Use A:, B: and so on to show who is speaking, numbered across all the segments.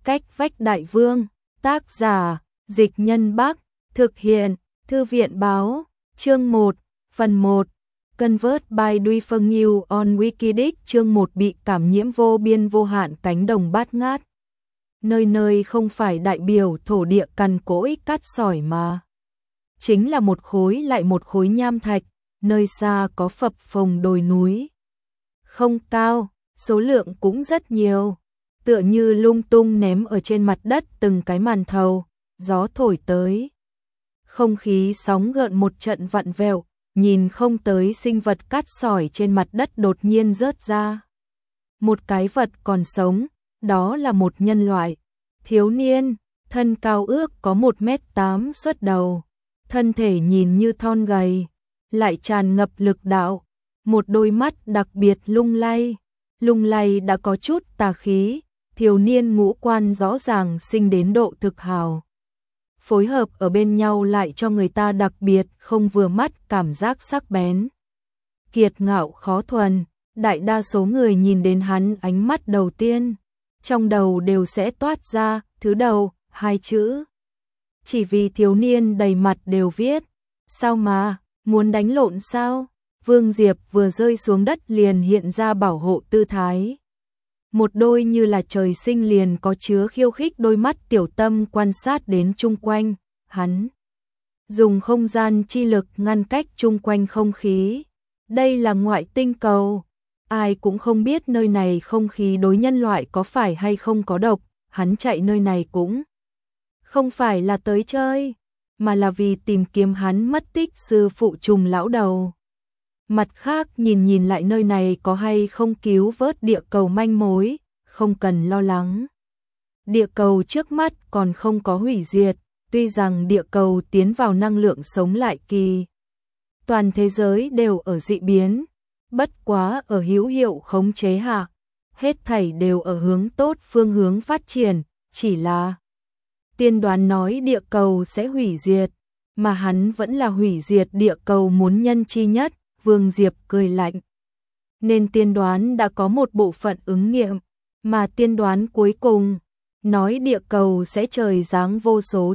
A: Cách vách đại vương, tác giả, Dịch Nhân Bắc, thực hiện, Thư viện báo, chương 1, phần 1. Convert by Duy New on Wikidic. Chương 1. Bị cảm nhiễm vô biên vô hạn cánh đồng bát ngát. Nơi nơi không phải đại biểu thổ địa cằn cỗi cát sỏi mà chính là một khối lại một khối nham thạch, nơi xa có phập phồng đồi núi. Không cao, số lượng cũng rất nhiều, tựa như lung tung ném ở trên mặt đất từng cái màn thầu, gió thổi tới. Không khí sóng gợn một trận vặn vẹo, nhìn không tới sinh vật cát sỏi trên mặt đất đột nhiên rớt ra. Một cái vật còn sống, đó là một nhân loại, thiếu niên, thân cao ước có 1m8 xuất đầu, thân thể nhìn như thon gầy, lại tràn ngập lực đạo, một đôi mắt đặc biệt lung lay đã có chút tà khí, thiếu niên ngũ quan rõ ràng sinh đến độ thực hào. Phối hợp ở bên nhau lại cho người ta đặc biệt không vừa mắt cảm giác sắc bén. Kiệt ngạo khó thuần, đại đa số người nhìn đến hắn ánh mắt đầu tiên, trong đầu đều sẽ toát ra thứ đầu, hai chữ. Chỉ vì thiếu niên đầy mặt đều viết, sao mà, muốn đánh lộn sao? Vương Diệp vừa rơi xuống đất liền hiện ra bảo hộ tư thái. Một đôi như là trời sinh liền có chứa khiêu khích đôi mắt tiểu tâm quan sát đến chung quanh, hắn dùng không gian chi lực ngăn cách chung quanh không khí. Đây là ngoại tinh cầu, ai cũng không biết nơi này không khí đối nhân loại có phải hay không có độc, hắn chạy nơi này cũng không phải là tới chơi, mà là vì tìm kiếm hắn mất tích sư phụ trùng lão đầu. Mặt khác nhìn lại nơi này có hay không cứu vớt địa cầu manh mối, không cần lo lắng. Địa cầu trước mắt còn không có hủy diệt, tuy rằng địa cầu tiến vào năng lượng sống lại kỳ. Toàn thế giới đều ở dị biến, bất quá ở hữu hiệu khống chế hạ, hết thảy đều ở hướng tốt phương hướng phát triển, chỉ là tiên đoán nói địa cầu sẽ hủy diệt, mà hắn vẫn là hủy diệt địa cầu muốn nhân chi nhất. Vương Diệp cười lạnh. Nên tiên đoán đã có một bộ phận ứng nghiệm, mà tiên đoán cuối cùng nói địa cầu sẽ trời giáng vô số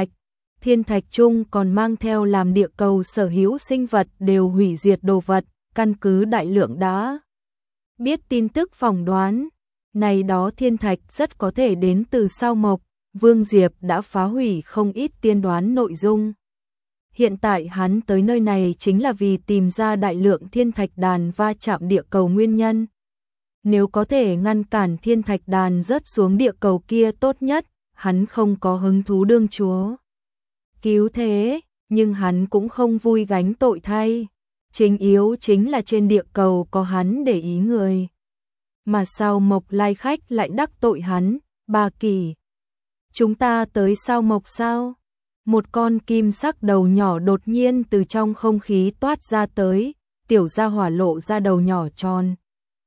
A: thiên thạch chung còn mang theo làm địa cầu sở hữu sinh vật đều hủy diệt đồ vật, căn cứ đại lượng đã biết tin tức phỏng đoán, này đó thiên thạch rất có thể đến từ sao mộc. Vương Diệp đã phá hủy không ít tiên đoán nội dung. Hiện tại hắn tới nơi này chính là vì tìm ra đại lượng thiên thạch đàn va chạm địa cầu nguyên nhân. Nếu có thể ngăn cản thiên thạch đàn rớt xuống địa cầu kia tốt nhất, hắn không có hứng thú đương chúa cứu thế, nhưng hắn cũng không vui gánh tội thay. Chính yếu chính là trên địa cầu có hắn để ý người. Mà sao Mộc lai khách lại đắc tội hắn, Ba Kỳ. Chúng ta tới sao Mộc sao? Một con kim sắc đầu nhỏ đột nhiên từ trong không khí toát ra tới, tiểu gia hỏa lộ ra đầu nhỏ tròn.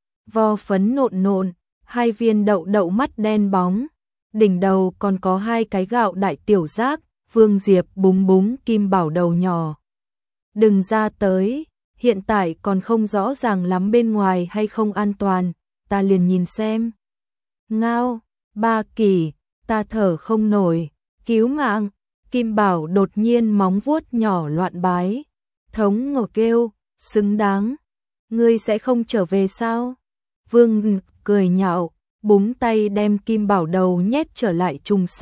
A: Vo phấn nộn, hai viên đậu mắt đen bóng, đỉnh đầu còn có hai cái gạo đại tiểu giác. Vương Diệp búng kim bảo đầu nhỏ. Đừng ra tới, hiện tại còn không rõ ràng lắm bên ngoài hay không an toàn, ta liền nhìn xem. Ngao, Ba Kỳ, ta thở không nổi, cứu mạng. Kim Bảo đột nhiên móng vuốt nhỏ loạn bái, thống ngổ kêu, xứng đáng, ngươi sẽ không trở về sao? Vương cười nhạo, búng tay đem Kim Bảo đầu nhét trở lại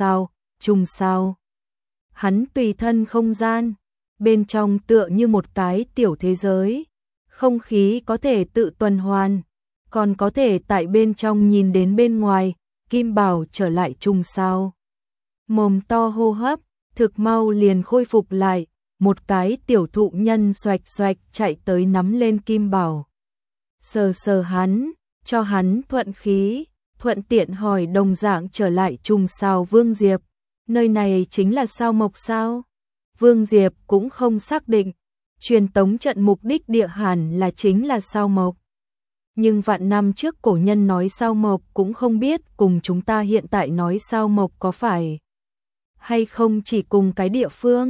A: trùng sao. Hắn tùy thân không gian, bên trong tựa như một cái tiểu thế giới, không khí có thể tự tuần hoàn, còn có thể tại bên trong nhìn đến bên ngoài. Kim Bảo trở lại trùng sao, mồm to hô hấp. Thực mau liền khôi phục lại, một cái tiểu thụ nhân xoạch chạy tới nắm lên Kim Bảo. Sờ hắn, cho hắn thuận khí, thuận tiện hỏi đồng dạng trở lại trùng sao Vương Diệp. Nơi này chính là sao mộc sao? Vương Diệp cũng không xác định, truyền tống trận mục đích địa hẳn là chính là sao mộc. Nhưng vạn năm trước cổ nhân nói sao mộc cũng không biết cùng chúng ta hiện tại nói sao mộc có phải hay không chỉ cùng cái địa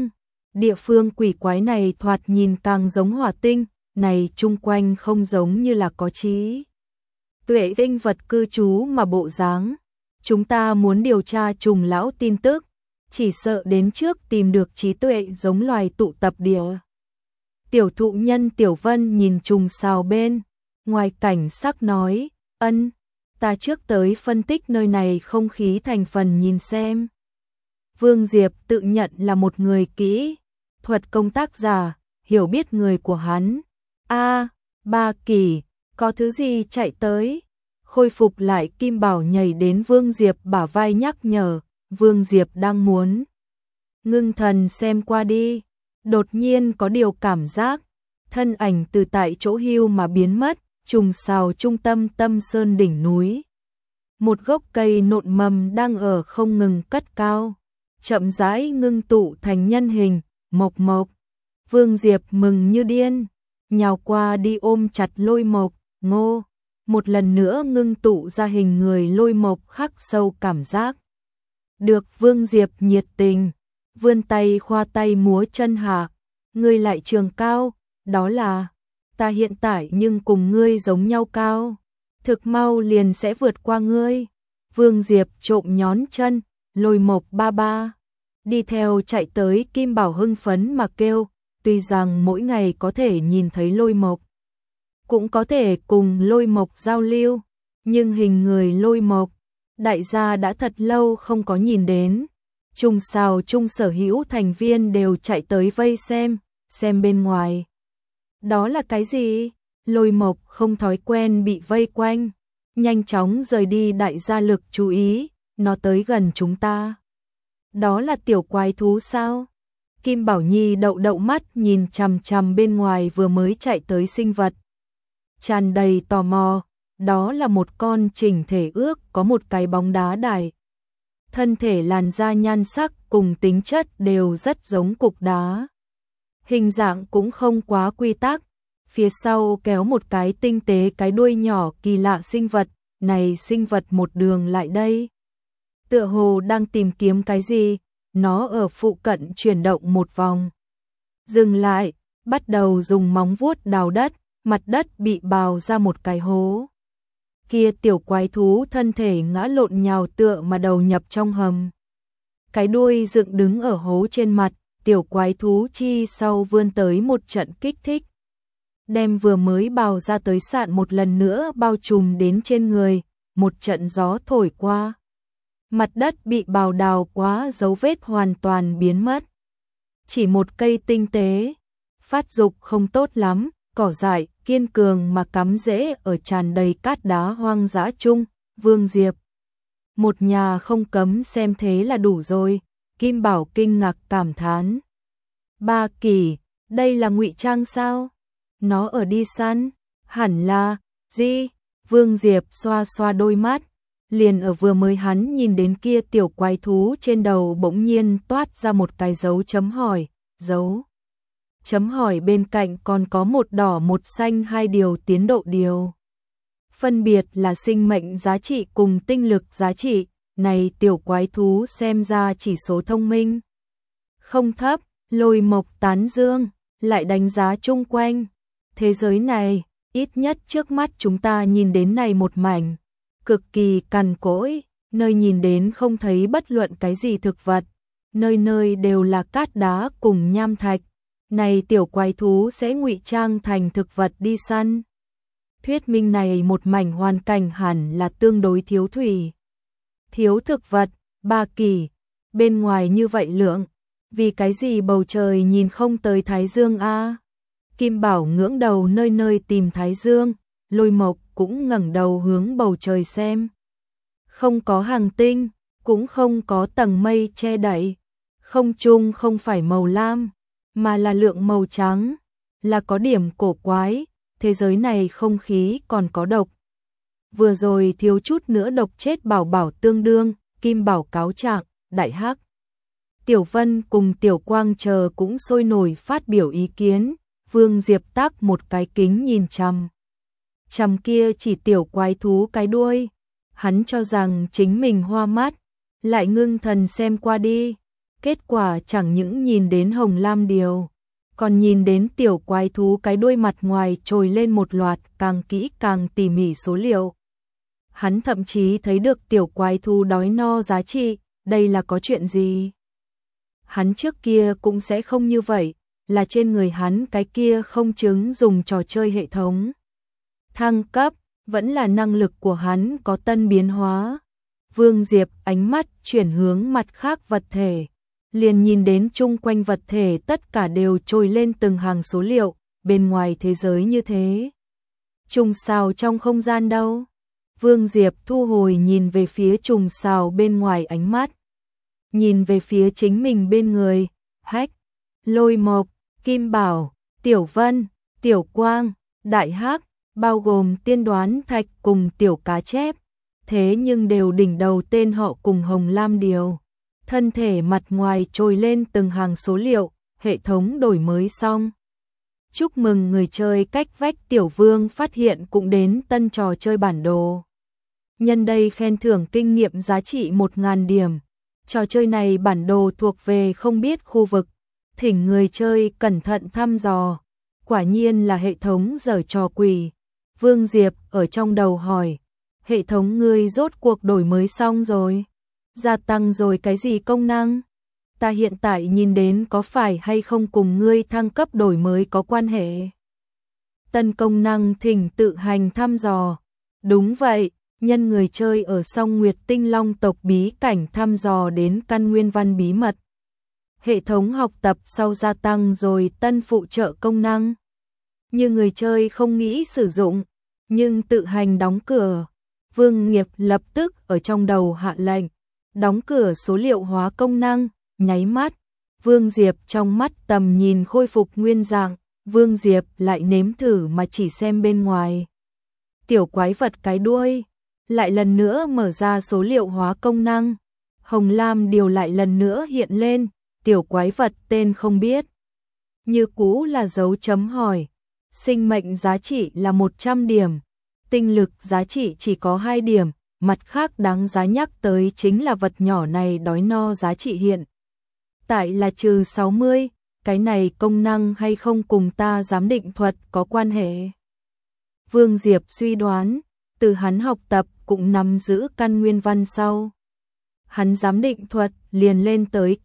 A: phương quỷ quái này thoạt nhìn càng giống hỏa tinh, này chung quanh không giống như là có trí tuệ tinh vật cư trú mà bộ dáng. chúng ta muốn điều tra trùng lão tin tức, chỉ sợ đến trước tìm được trí tuệ giống loài tụ tập địa. Tiểu thụ nhân Tiểu Vân nhìn trùng sao bên ngoài cảnh sắc nói, ân, ta trước tới phân tích nơi này không khí thành phần nhìn xem. Vương Diệp tự nhận là một người kỹ thuật công tác giả, hiểu biết người của hắn. Ba Kỳ, có thứ gì chạy tới? Khôi phục lại Kim Bảo nhảy đến Vương Diệp bả vai nhắc nhở, Vương Diệp đang muốn ngưng thần xem qua đi, đột nhiên có điều cảm giác, thân ảnh từ tại chỗ hưu mà biến mất, trùng sao trung tâm Tâm Sơn đỉnh núi. Một gốc cây nộn mầm đang ở không ngừng cất cao, chậm rãi ngưng tụ thành nhân hình, Mộc Mộc. Vương Diệp mừng như điên, nhào qua đi ôm chặt Lôi Mộc, ngô, một lần nữa ngưng tụ ra hình người Lôi Mộc khắc sâu cảm giác. Được Vương Diệp nhiệt tình, vươn tay khoa tay múa chân hạ, ngươi lại trường cao, đó là, ta hiện tại nhưng cùng ngươi giống nhau cao, thực mau liền sẽ vượt qua ngươi. Vương Diệp trộm nhón chân, Lôi Mộc ba ba, đi theo chạy tới Kim Bảo hưng phấn mà kêu, tuy rằng mỗi ngày có thể nhìn thấy Lôi Mộc, cũng có thể cùng Lôi Mộc giao lưu, nhưng hình người Lôi Mộc, đại gia đã thật lâu không có nhìn đến. Trùng sao chung sở hữu thành viên đều chạy tới vây xem bên ngoài. Đó là cái gì? Lôi Mộc không thói quen bị vây quanh, nhanh chóng rời đi đại gia lực chú ý, nó tới gần chúng ta. Đó là tiểu quái thú sao? Kim Bảo Nhi đậu mắt nhìn chằm chằm bên ngoài vừa mới chạy tới sinh vật. Tràn đầy tò mò, đó là một con chỉnh thể ước có một cái bóng đá đại. Thân thể làn da nhan sắc cùng tính chất đều rất giống cục đá. Hình dạng cũng không quá quy tắc, phía sau kéo một cái tinh tế cái đuôi nhỏ kỳ lạ sinh vật, này sinh vật một đường lại đây. Tựa hồ đang tìm kiếm cái gì, nó ở phụ cận chuyển động một vòng. Dừng lại, bắt đầu dùng móng vuốt đào đất, mặt đất bị bào ra một cái hố. Kia tiểu quái thú thân thể ngã lộn nhào tựa mà đầu nhập trong hầm. Cái đuôi dựng đứng ở hố trên mặt, tiểu quái thú chi sau vươn tới một trận kích thích. Đem vừa mới bào ra tới sạn một lần nữa bao trùm đến trên người, một trận gió thổi qua. Mặt đất bị bào đào quá dấu vết hoàn toàn biến mất. Chỉ một cây tinh tế, phát dục không tốt lắm, cỏ dại, kiên cường mà cắm rễ ở tràn đầy cát đá hoang dã chung, Vương Diệp. Một nhà không cấm xem thế là đủ rồi, Kim Bảo kinh ngạc cảm thán. Ba Kỳ, đây là ngụy trang sao? Nó ở đi săn, hẳn là, gì? Vương Diệp xoa xoa đôi mắt, liền ở vừa mới hắn nhìn đến kia tiểu quái thú trên đầu bỗng nhiên toát ra một cái dấu chấm hỏi, dấu chấm hỏi bên cạnh còn có một đỏ một xanh hai điều tiến độ điều. Phân biệt là sinh mệnh giá trị cùng tinh lực giá trị, này tiểu quái thú xem ra chỉ số thông minh không thấp, Lôi Mộc tán dương, lại đánh giá chung quanh. Thế giới này, ít nhất trước mắt chúng ta nhìn đến này một mảnh, cực kỳ cằn cỗi, nơi nhìn đến không thấy bất luận cái gì thực vật, nơi nơi đều là cát đá cùng nham thạch. Này tiểu quái thú sẽ ngụy trang thành thực vật đi săn. Thuyết minh này một mảnh hoàn cảnh hẳn là tương đối thiếu thủy. Thiếu thực vật, Ba Kỳ, bên ngoài như vậy lượng, vì cái gì bầu trời nhìn không tới Thái Dương a? Kim Bảo ngưỡng đầu nơi nơi tìm Thái Dương, Lôi Mộc cũng ngẩng đầu hướng bầu trời xem. Không có hành tinh, cũng không có tầng mây che đậy, không trung không phải màu lam, mà là lượng màu trắng, là có điểm cổ quái, thế giới này không khí còn có độc. Vừa rồi thiếu chút nữa độc chết Bảo Bảo tương đương, Kim Bảo cáo trạng, đại hắc. Tiểu Vân cùng Tiểu Quang chờ cũng sôi nổi phát biểu ý kiến, Vương Diệp tác một cái kính nhìn chằm kia chỉ tiểu quái thú cái đuôi, hắn cho rằng chính mình hoa mắt, lại ngưng thần xem qua đi, kết quả chẳng những nhìn đến hồng lam điều, còn nhìn đến tiểu quái thú cái đuôi mặt ngoài trồi lên một loạt càng kỹ càng tỉ mỉ số liệu. Hắn thậm chí thấy được tiểu quái thú đói no giá trị, đây là có chuyện gì? Hắn trước kia cũng sẽ không như vậy, là trên người hắn cái kia không chứng dùng trò chơi hệ thống. Thăng cấp, vẫn là năng lực của hắn có tân biến hóa. Vương Diệp ánh mắt chuyển hướng mặt khác vật thể, liền nhìn đến chung quanh vật thể tất cả đều trồi lên từng hàng số liệu, bên ngoài thế giới như thế. Trùng sao trong không gian đâu? Vương Diệp thu hồi nhìn về phía trùng sao bên ngoài ánh mắt. Nhìn về phía chính mình bên người, Hách, Lôi Mộc, Kim Bảo, Tiểu Vân, Tiểu Quang, Đại Hắc, bao gồm tiên đoán thạch cùng tiểu cá chép, thế nhưng đều đỉnh đầu tên họ cùng Hồng Lam Điều. Thân thể mặt ngoài trồi lên từng hàng số liệu, hệ thống đổi mới xong. Chúc mừng người chơi cách vách Tiểu Vương phát hiện cũng đến tân trò chơi bản đồ. Nhân đây khen thưởng kinh nghiệm giá trị 1000 điểm. Trò chơi này bản đồ thuộc về không biết khu vực, thỉnh người chơi cẩn thận thăm dò. Quả nhiên là hệ thống giở trò quỷ. Vương Diệp ở trong đầu hỏi, hệ thống ngươi rốt cuộc đổi mới xong rồi? Gia tăng rồi cái gì công năng? Ta hiện tại nhìn đến có phải hay không cùng ngươi thăng cấp đổi mới có quan hệ? Tân công năng thỉnh tự hành thăm dò. Đúng vậy, nhân người chơi ở Song Nguyệt Tinh Long tộc bí cảnh thăm dò đến căn nguyên văn bí mật. Hệ thống học tập sau gia tăng rồi tân phụ trợ công năng. Như người chơi không nghĩ sử dụng, nhưng tự hành đóng cửa. Vương Nghiệp lập tức ở trong đầu hạ lệnh, đóng cửa số liệu hóa công năng, nháy mắt. Vương Diệp trong mắt tầm nhìn khôi phục nguyên dạng, Vương Diệp lại nếm thử mà chỉ xem bên ngoài. Tiểu quái vật cái đuôi, lại lần nữa mở ra số liệu hóa công năng. Hồng Lam Điều lại lần nữa hiện lên, tiểu quái vật tên không biết. Như cũ là dấu chấm hỏi. Sinh mệnh giá trị là 100 điểm, tinh lực giá trị chỉ có 2 điểm, mặt khác đáng giá nhắc tới chính là vật nhỏ này đói no giá trị hiện tại là trừ 60, cái này công năng hay không cùng ta giám định thuật có quan hệ? Vương Diệp suy đoán, từ hắn học tập cũng nắm giữ căn nguyên văn sau. Hắn giám định thuật liền lên tới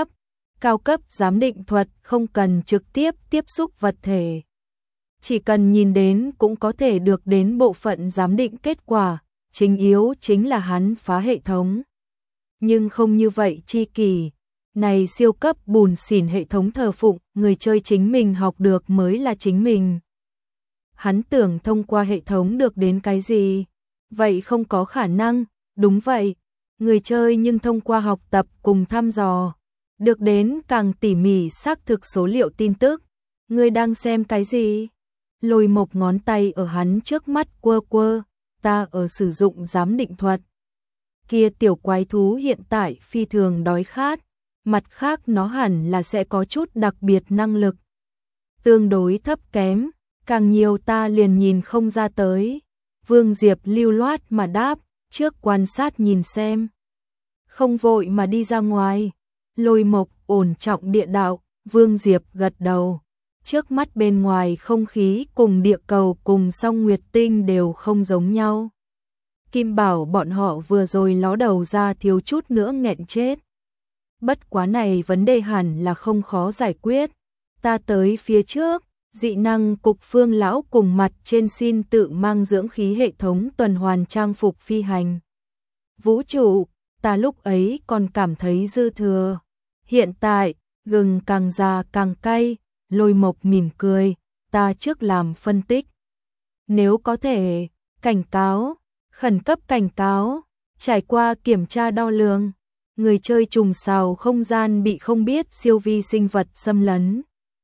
A: cao cấp giám định thuật không cần trực tiếp tiếp xúc vật thể. Chỉ cần nhìn đến cũng có thể được đến bộ phận giám định kết quả, chính yếu chính là hắn phá hệ thống. Nhưng không như vậy chi kỳ, này siêu cấp bùn xỉn hệ thống thờ phụng, người chơi chính mình học được mới là chính mình. Hắn tưởng thông qua hệ thống được đến cái gì? Vậy không có khả năng, đúng vậy, người chơi nhưng thông qua học tập cùng thăm dò, được đến càng tỉ mỉ xác thực số liệu tin tức. Ngươi đang xem cái gì? Lôi Mộc ngón tay ở hắn trước mắt quơ quơ, ta ở sử dụng giám định thuật. Kia tiểu quái thú hiện tại phi thường đói khát, mặt khác nó hẳn là sẽ có chút đặc biệt năng lực. Tương đối thấp kém, càng nhiều ta liền nhìn không ra tới. Vương Diệp lưu loát mà đáp, trước quan sát nhìn xem. Không vội mà đi ra ngoài. Lôi Mộc ổn trọng địa đạo, Vương Diệp gật đầu. Trước mắt bên ngoài không khí cùng địa cầu cùng Song Nguyệt Tinh đều không giống nhau. Kim Bảo bọn họ vừa rồi ló đầu ra thiếu chút nữa nghẹn chết. Bất quá này vấn đề hẳn là không khó giải quyết. Ta tới phía trước, dị năng cục Phương lão cùng mặt trên xin tự mang dưỡng khí hệ thống tuần hoàn trang phục phi hành. Vũ trụ, ta lúc ấy còn cảm thấy dư thừa. Hiện tại, gừng càng già càng cay. Lôi Mộc mỉm cười, ta trước làm phân tích. Nếu có thể, cảnh cáo, khẩn cấp cảnh cáo, trải qua kiểm tra đo lường, người chơi trùng sào không gian bị không biết siêu vi sinh vật xâm lấn.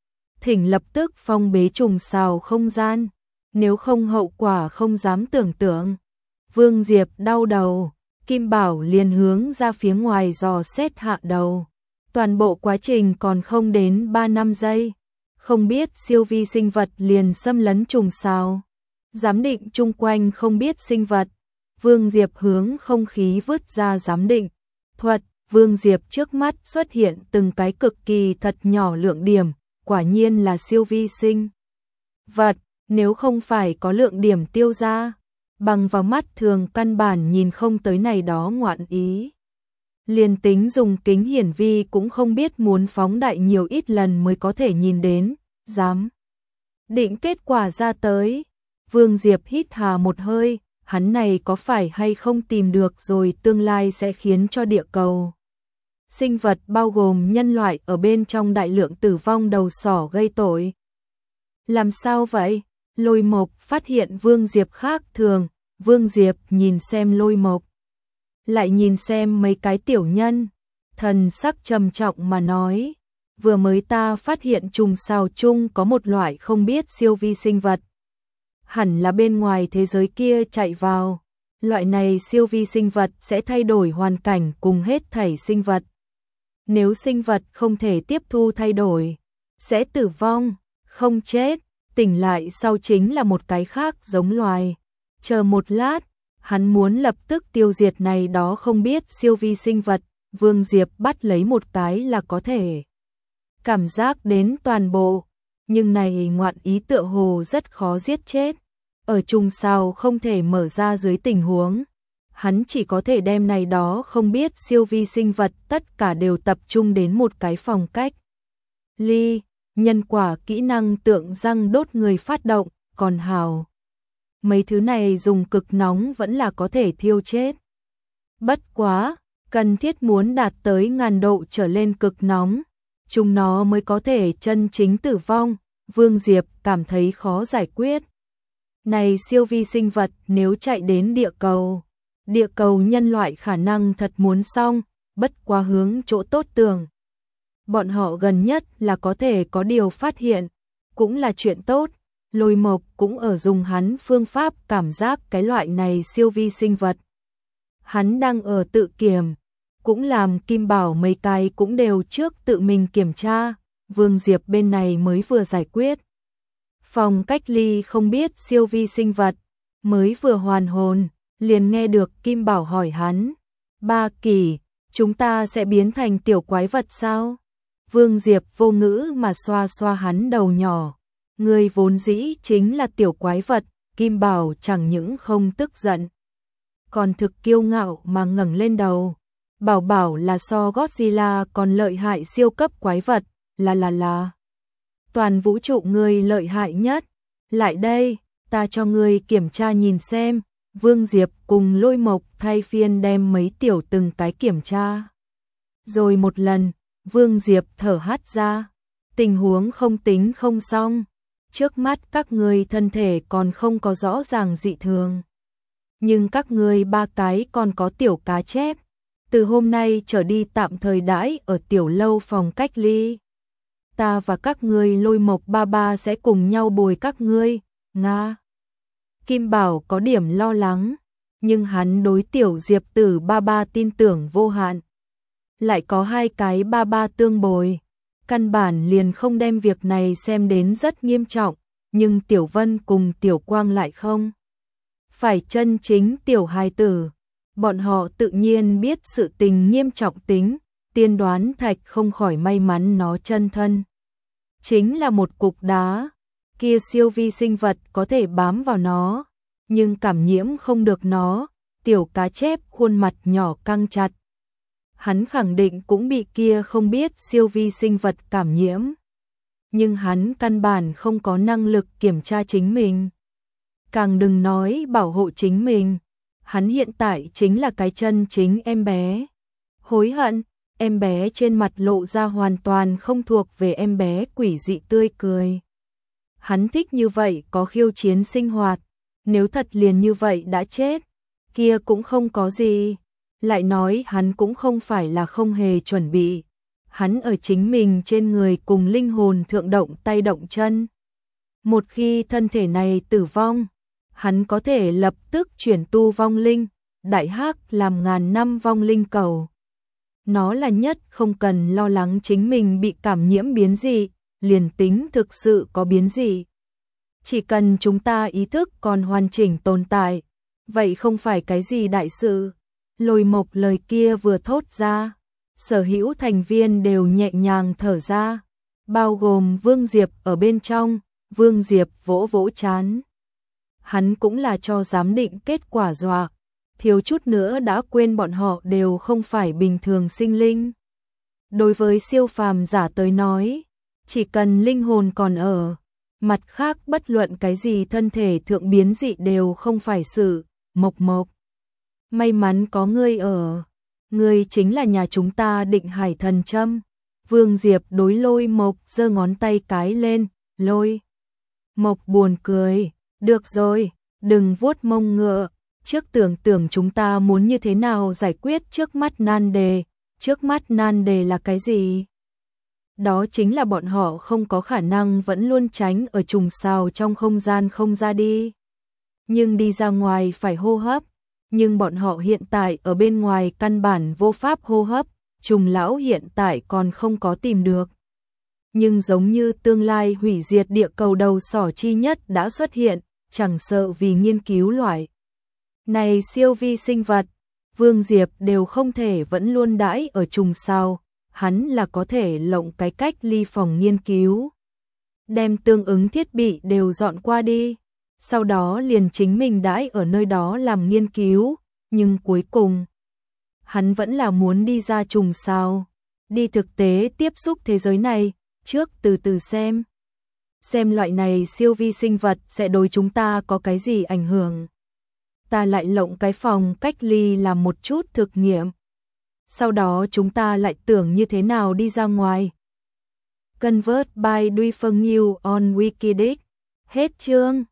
A: Thỉnh lập tức phong bế trùng sào không gian, nếu không hậu quả không dám tưởng tượng. Vương Diệp đau đầu, Kim Bảo liền hướng ra phía ngoài dò xét hạ đầu. Toàn bộ quá trình còn không đến 3-5 giây. Không biết siêu vi sinh vật liền xâm lấn trùng sao. Giám định chung quanh không biết sinh vật. Vương Diệp hướng không khí vứt ra giám định thuật. Vương Diệp trước mắt xuất hiện từng cái cực kỳ thật nhỏ lượng điểm. Quả nhiên là siêu vi sinh vật. Nếu không phải có lượng điểm tiêu ra, bằng vào mắt thường căn bản nhìn không tới này đó ngoạn ý. Liền tính dùng kính hiển vi cũng không biết muốn phóng đại nhiều ít lần mới có thể nhìn đến, dám. Định kết quả ra tới, Vương Diệp hít hà một hơi, hắn này có phải hay không tìm được rồi tương lai sẽ khiến cho địa cầu. Sinh vật bao gồm nhân loại ở bên trong đại lượng tử vong đầu sỏ gây tội. Làm sao vậy? Lôi Mộc phát hiện Vương Diệp khác thường, Vương Diệp nhìn xem Lôi Mộc. Lại nhìn xem mấy cái tiểu nhân, thần sắc trầm trọng mà nói, vừa mới ta phát hiện trùng sao chung có một loại không biết siêu vi sinh vật. Hẳn là bên ngoài thế giới kia chạy vào, loại này siêu vi sinh vật sẽ thay đổi hoàn cảnh cùng hết thảy sinh vật. Nếu sinh vật không thể tiếp thu thay đổi, sẽ tử vong, không chết, tỉnh lại sau chính là một cái khác giống loài. Chờ một lát, hắn muốn lập tức tiêu diệt này đó không biết siêu vi sinh vật, Vương Diệp bắt lấy một cái là có thể cảm giác đến toàn bộ, nhưng này ngoạn ý tựa hồ rất khó giết chết. Ở trùng sao không thể mở ra dưới tình huống, hắn chỉ có thể đem này đó không biết siêu vi sinh vật tất cả đều tập trung đến một cái phòng cách ly, nhân quả kỹ năng tượng răng đốt người phát động, còn hào. Mấy thứ này dùng cực nóng vẫn là có thể thiêu chết. Bất quá, cần thiết muốn đạt tới 1000 độ trở lên cực nóng, chúng nó mới có thể chân chính tử vong, Vương Diệp cảm thấy khó giải quyết. Này siêu vi sinh vật nếu chạy đến địa cầu nhân loại khả năng thật muốn xong, bất quá hướng chỗ tốt tưởng. Bọn họ gần nhất là có thể có điều phát hiện, cũng là chuyện tốt. Lôi Mộc cũng ở dùng hắn phương pháp cảm giác cái loại này siêu vi sinh vật. Hắn đang ở tự kiểm, cũng làm Kim Bảo mấy cái cũng đều trước tự mình kiểm tra, Vương Diệp bên này mới vừa giải quyết. Phòng cách ly không biết siêu vi sinh vật, mới vừa hoàn hồn, liền nghe được Kim Bảo hỏi hắn, Ba Kỳ, chúng ta sẽ biến thành tiểu quái vật sao? Vương Diệp vô ngữ mà xoa xoa hắn đầu nhỏ. Người vốn dĩ chính là tiểu quái vật, Kim Bảo chẳng những không tức giận, còn thực kiêu ngạo mà ngẩng lên đầu. Bảo là so Godzilla còn lợi hại siêu cấp quái vật, là. Toàn vũ trụ người lợi hại nhất. Lại đây, ta cho người kiểm tra nhìn xem. Vương Diệp cùng Lôi Mộc thay phiên đem mấy tiểu từng cái kiểm tra. Rồi một lần, Vương Diệp thở hắt ra. Tình huống không tính không xong. Trước mắt các ngươi thân thể còn không có rõ ràng dị thường. Nhưng các ngươi ba cái còn có tiểu cá chép. Từ hôm nay trở đi tạm thời đãi ở tiểu lâu phòng cách ly. Ta và các ngươi Lôi Mộc ba sẽ cùng nhau bồi các ngươi, Nga. Kim Bảo có điểm lo lắng, nhưng hắn đối tiểu Diệp Tử ba tin tưởng vô hạn. Lại có hai cái ba tương bồi. Căn bản liền không đem việc này xem đến rất nghiêm trọng, nhưng Tiểu Vân cùng Tiểu Quang lại không. Phải chân chính tiểu hài tử, bọn họ tự nhiên biết sự tình nghiêm trọng tính, tiên đoán thạch không khỏi may mắn nó chân thân. Chính là một cục đá, kia siêu vi sinh vật có thể bám vào nó, nhưng cảm nhiễm không được nó, tiểu cá chép khuôn mặt nhỏ căng chặt. Hắn khẳng định cũng bị kia không biết siêu vi sinh vật cảm nhiễm. Nhưng hắn căn bản không có năng lực kiểm tra chính mình. Càng đừng nói bảo hộ chính mình. Hắn hiện tại chính là cái chân chính em bé. Hối hận, em bé trên mặt lộ ra hoàn toàn không thuộc về em bé quỷ dị tươi cười. Hắn thích như vậy có khiêu chiến sinh hoạt. Nếu thật liền như vậy đã chết, kia cũng không có gì. Lại nói hắn cũng không phải là không hề chuẩn bị. Hắn ở chính mình trên người cùng linh hồn thượng động tay động chân. Một khi thân thể này tử vong, hắn có thể lập tức chuyển tu vong linh, đại hắc làm 1000 năm vong linh cầu. Nó là nhất không cần lo lắng chính mình bị cảm nhiễm biến dị, liền tính thực sự có biến dị. Chỉ cần chúng ta ý thức còn hoàn chỉnh tồn tại, vậy không phải cái gì đại sự. Lôi Mộc lời kia vừa thốt ra, sở hữu thành viên đều nhẹ nhàng thở ra, bao gồm Vương Diệp ở bên trong. Vương Diệp vỗ vỗ trán. hắn cũng là cho giám định kết quả dọa, thiếu chút nữa đã quên bọn họ đều không phải bình thường sinh linh. Đối với siêu phàm giả tới nói, chỉ cần linh hồn còn ở, mặt khác bất luận cái gì thân thể thượng biến dị đều không phải sự. Mộc Mộc, may mắn có ngươi ở, ngươi chính là nhà chúng ta Định Hải thần châm. Vương Diệp đối Lôi Mộc giơ ngón tay cái lên, Lôi Mộc buồn cười, được rồi, đừng vuốt mông ngựa, trước tưởng chúng ta muốn như thế nào giải quyết trước mắt nan đề. Trước mắt nan đề là cái gì? Đó chính là bọn họ không có khả năng vẫn luôn tránh ở trùng sao trong không gian không ra đi. Nhưng đi ra ngoài phải hô hấp, nhưng bọn họ hiện tại ở bên ngoài căn bản vô pháp hô hấp, trùng lão hiện tại còn không có tìm được. Nhưng giống như tương lai hủy diệt địa cầu đầu sỏ chi nhất đã xuất hiện, chẳng sợ vì nghiên cứu loại này siêu vi sinh vật, Vương Diệp đều không thể vẫn luôn đãi ở trùng sao, hắn là có thể lộng cái cách ly phòng nghiên cứu. Đem tương ứng thiết bị đều dọn qua đi, sau đó liền chính mình đãi ở nơi đó làm nghiên cứu, nhưng cuối cùng, hắn vẫn là muốn đi ra trùng sao, đi thực tế tiếp xúc thế giới này, trước từ từ xem loại này siêu vi sinh vật sẽ đối chúng ta có cái gì ảnh hưởng. Ta lại lộng cái phòng cách ly làm một chút thực nghiệm. Sau đó chúng ta lại tưởng như thế nào đi ra ngoài. Convert by Duy Phương Nhiêu on Wikidic. Hết chương.